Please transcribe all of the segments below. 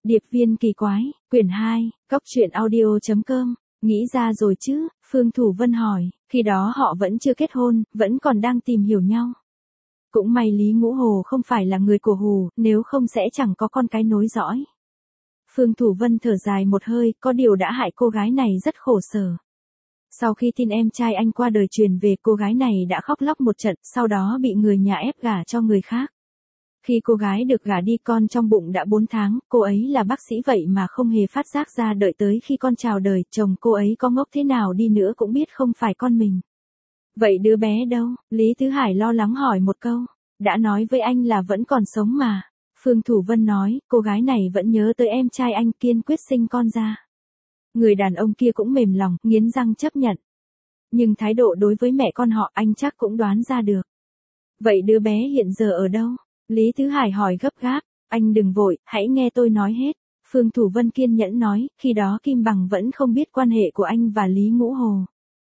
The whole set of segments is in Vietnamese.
Điệp viên kỳ quái, quyển 2, coctruyện audio.com, nghĩ ra rồi chứ, Phương Thủ Vân hỏi, khi đó họ vẫn chưa kết hôn, vẫn còn đang tìm hiểu nhau. Cũng may Lý Ngũ Hồ không phải là người của Hù, nếu không sẽ chẳng có con cái nối dõi. Phương Thủ Vân thở dài một hơi, có điều đã hại cô gái này rất khổ sở. Sau khi tin em trai anh qua đời truyền về, cô gái này đã khóc lóc một trận, sau đó bị người nhà ép gả cho người khác. Khi cô gái được gả đi, con trong bụng đã 4 tháng, cô ấy là bác sĩ vậy mà không hề phát giác ra, đợi tới khi con chào đời, chồng cô ấy có ngốc thế nào đi nữa cũng biết không phải con mình. Vậy đứa bé đâu? Lý Tứ Hải lo lắng hỏi một câu. Đã nói với anh là vẫn còn sống mà. Phương Thủ Vân nói, cô gái này vẫn nhớ tới em trai anh, kiên quyết sinh con ra. Người đàn ông kia cũng mềm lòng, nghiến răng chấp nhận. Nhưng thái độ đối với mẹ con họ anh chắc cũng đoán ra được. Vậy đứa bé hiện giờ ở đâu? Lý Tứ Hải hỏi gấp gáp. Anh đừng vội, hãy nghe tôi nói hết. Phương Thủ Vân kiên nhẫn nói, khi đó Kim Bằng vẫn không biết quan hệ của anh và Lý Ngũ Hồ.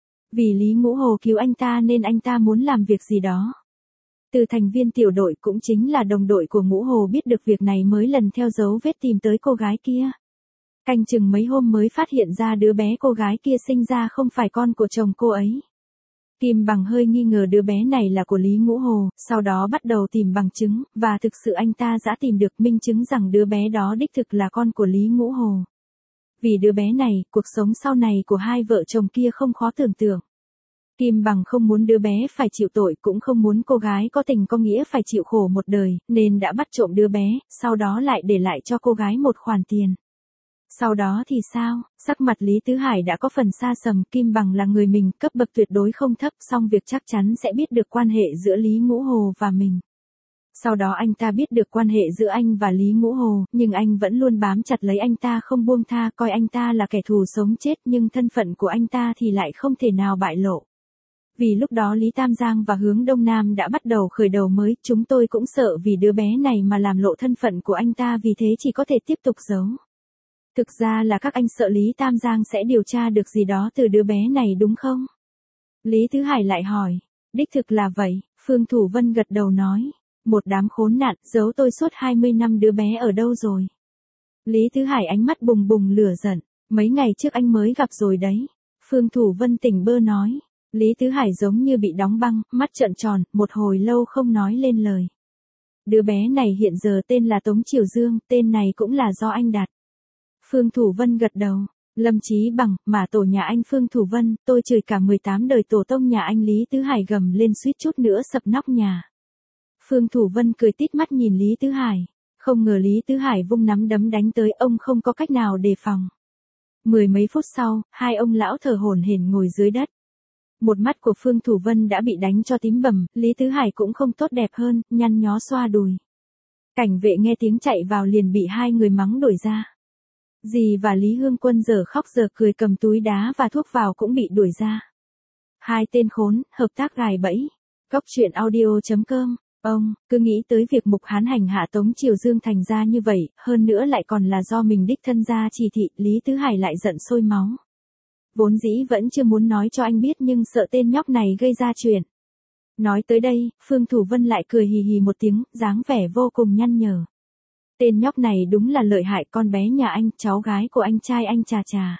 Vì Lý Ngũ Hồ cứu anh ta nên anh ta muốn làm việc gì đó. Từ thành viên tiểu đội cũng chính là đồng đội của Ngũ Hồ biết được việc này mới lần theo dấu vết tìm tới cô gái kia. Canh chừng mấy hôm mới phát hiện ra đứa bé cô gái kia sinh ra không phải con của chồng cô ấy. Kim Bằng hơi nghi ngờ đứa bé này là của Lý Ngũ Hồ, sau đó bắt đầu tìm bằng chứng, và thực sự anh ta đã tìm được minh chứng rằng đứa bé đó đích thực là con của Lý Ngũ Hồ. Vì đứa bé này, cuộc sống sau này của hai vợ chồng kia không khó tưởng tượng. Kim Bằng không muốn đứa bé phải chịu tội, cũng không muốn cô gái có tình có nghĩa phải chịu khổ một đời, nên đã bắt trộm đứa bé, sau đó lại để lại cho cô gái một khoản tiền. Sau đó thì sao? Sắc mặt Lý Tứ Hải đã có phần xa sầm, Kim Bằng là người mình, cấp bậc tuyệt đối không thấp, song việc chắc chắn sẽ biết được quan hệ giữa Lý Ngũ Hồ và mình. Sau đó anh ta biết được quan hệ giữa anh và Lý Ngũ Hồ, nhưng anh vẫn luôn bám chặt lấy anh ta không buông tha, coi anh ta là kẻ thù sống chết, nhưng thân phận của anh ta thì lại không thể nào bại lộ. Vì lúc đó Lý Tam Giang và Hướng Đông Nam đã bắt đầu khởi đầu mới, chúng tôi cũng sợ vì đứa bé này mà làm lộ thân phận của anh ta, vì thế chỉ có thể tiếp tục giấu. Thực ra là các anh sợ Lý Tam Giang sẽ điều tra được gì đó từ đứa bé này đúng không? Lý Tứ Hải lại hỏi. Đích thực là vậy, Phương Thủ Vân gật đầu nói. Một đám khốn nạn, giấu tôi suốt 20 năm, đứa bé ở đâu rồi? Lý Tứ Hải ánh mắt bùng bùng lửa giận. Mấy ngày trước anh mới gặp rồi đấy. Phương Thủ Vân tỉnh bơ nói. Lý Tứ Hải giống như bị đóng băng, mắt trợn tròn, một hồi lâu không nói lên lời. Đứa bé này hiện giờ tên là Tống Triều Dương, tên này cũng là do anh đặt. Phương Thủ Vân gật đầu. Lâm Chí Bằng, mà tổ nhà anh Phương Thủ Vân, tôi chửi cả 18 đời tổ tông nhà anh. Lý Tứ Hải gầm lên suýt chút nữa sập nóc nhà. Phương Thủ Vân cười tít mắt nhìn Lý Tứ Hải. Không ngờ Lý Tứ Hải vung nắm đấm đánh tới, ông không có cách nào đề phòng. Mười mấy phút sau, hai ông lão thở hổn hển ngồi dưới đất. Một mắt của Phương Thủ Vân đã bị đánh cho tím bầm, Lý Tứ Hải cũng không tốt đẹp hơn, nhăn nhó xoa đùi. Cảnh vệ nghe tiếng chạy vào liền bị hai người mắng đuổi ra. Dì và Lý Hương Quân giờ khóc giờ cười, cầm túi đá và thuốc vào cũng bị đuổi ra. Hai tên khốn, hợp tác gài bẫy. Coctruyện audio.com. Ông, cứ nghĩ tới việc Mục Hán hành hạ Tống Triều Dương thành ra như vậy, hơn nữa lại còn là do mình đích thân ra chỉ thị, Lý Tứ Hải lại giận sôi máu. Vốn dĩ vẫn chưa muốn nói cho anh biết, nhưng sợ tên nhóc này gây ra chuyện. Nói tới đây, Phương Thủ Vân lại cười hì hì một tiếng, dáng vẻ vô cùng nhăn nhở. Tên nhóc này đúng là lợi hại, con bé nhà anh, cháu gái của anh trai anh trà trà.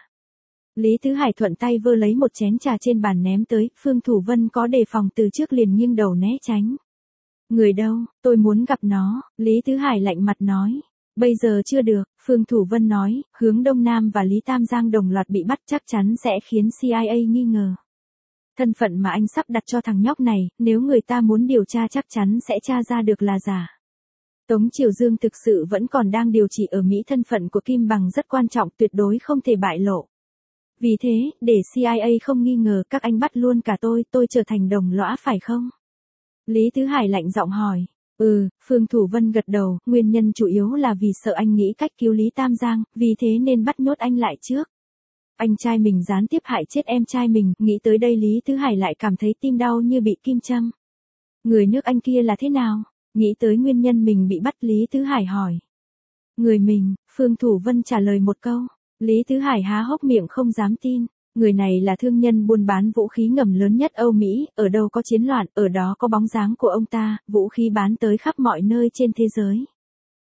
Lý Tứ Hải thuận tay vơ lấy một chén trà trên bàn ném tới, Phương Thủ Vân có đề phòng từ trước liền nghiêng đầu né tránh. Người đâu, tôi muốn gặp nó, Lý Tứ Hải lạnh mặt nói. Bây giờ chưa được, Phương Thủ Vân nói, Hướng Đông Nam và Lý Tam Giang đồng loạt bị bắt, chắc chắn sẽ khiến CIA nghi ngờ. Thân phận mà anh sắp đặt cho thằng nhóc này, nếu người ta muốn điều tra chắc chắn sẽ tra ra được là giả. Tống Triều Dương thực sự vẫn còn đang điều trị ở Mỹ, thân phận của Kim Bằng rất quan trọng, tuyệt đối không thể bại lộ. Vì thế, để CIA không nghi ngờ, các anh bắt luôn cả tôi trở thành đồng lõa phải không? Lý Tứ Hải lạnh giọng hỏi. Phương Thủ Vân gật đầu, nguyên nhân chủ yếu là vì sợ anh nghĩ cách cứu Lý Tam Giang, vì thế nên bắt nhốt anh lại trước. Anh trai mình gián tiếp hại chết em trai mình, nghĩ tới đây Lý Tứ Hải lại cảm thấy tim đau như bị kim châm. Người nước Anh kia là thế nào? Nghĩ tới nguyên nhân mình bị bắt, Lý Tứ Hải hỏi. Người mình, Phương Thủ Vân trả lời một câu. Lý Tứ Hải há hốc miệng không dám tin. Người này là thương nhân buôn bán vũ khí ngầm lớn nhất Âu Mỹ, ở đâu có chiến loạn, ở đó có bóng dáng của ông ta, vũ khí bán tới khắp mọi nơi trên thế giới.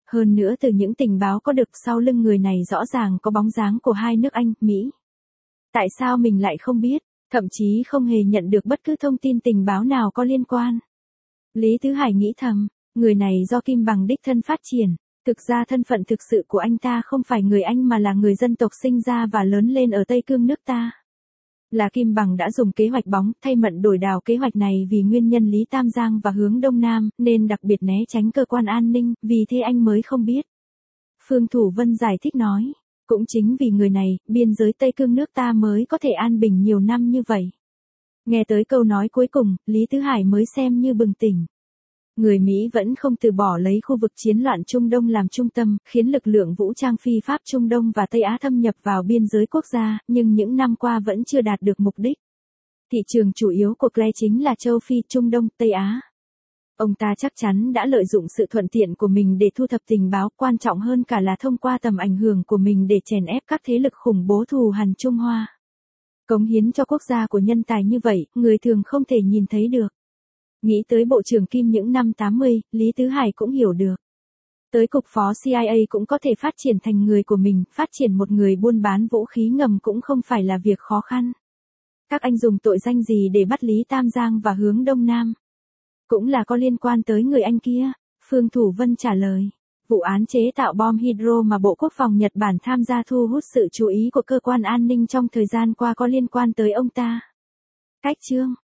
Hơn nữa từ những tình báo có được sau lưng người này rõ ràng có bóng dáng của hai nước Anh, Mỹ. Tại sao mình lại không biết, thậm chí không hề nhận được bất cứ thông tin tình báo nào có liên quan. Lý Tứ Hải nghĩ thầm, người này do Kim Bằng đích thân phát triển, thực ra thân phận thực sự của anh ta không phải người Anh mà là người dân tộc sinh ra và lớn lên ở Tây Cương nước ta. Là Kim Bằng đã dùng kế hoạch bóng thay mận đổi đào kế hoạch này vì nguyên nhân Lý Tam Giang và hướng Đông Nam, nên đặc biệt né tránh cơ quan an ninh, vì thế anh mới không biết. Phương Thủ Vân giải thích nói, cũng chính vì người này, biên giới Tây Cương nước ta mới có thể an bình nhiều năm như vậy. Nghe tới câu nói cuối cùng, Lý Tứ Hải mới xem như bừng tỉnh. Người Mỹ vẫn không từ bỏ lấy khu vực chiến loạn Trung Đông làm trung tâm, khiến lực lượng vũ trang phi pháp Trung Đông và Tây Á thâm nhập vào biên giới quốc gia, nhưng những năm qua vẫn chưa đạt được mục đích. Thị trường chủ yếu của Clay chính là châu Phi, Trung Đông, Tây Á. Ông ta chắc chắn đã lợi dụng sự thuận tiện của mình để thu thập tình báo, quan trọng hơn cả là thông qua tầm ảnh hưởng của mình để chèn ép các thế lực khủng bố thù hằn Trung Hoa. Cống hiến cho quốc gia của nhân tài như vậy, người thường không thể nhìn thấy được. Nghĩ tới Bộ trưởng Kim những năm 80, Lý Tứ Hải cũng hiểu được. Tới cục phó CIA cũng có thể phát triển thành người của mình, phát triển một người buôn bán vũ khí ngầm cũng không phải là việc khó khăn. Các anh dùng tội danh gì để bắt Lý Tam Giang và hướng Đông Nam? Cũng là có liên quan tới người anh kia, Phương Thủ Vân trả lời. Vụ án chế tạo bom hydro mà Bộ Quốc phòng Nhật Bản tham gia thu hút sự chú ý của cơ quan an ninh trong thời gian qua có liên quan tới ông ta. Cách chương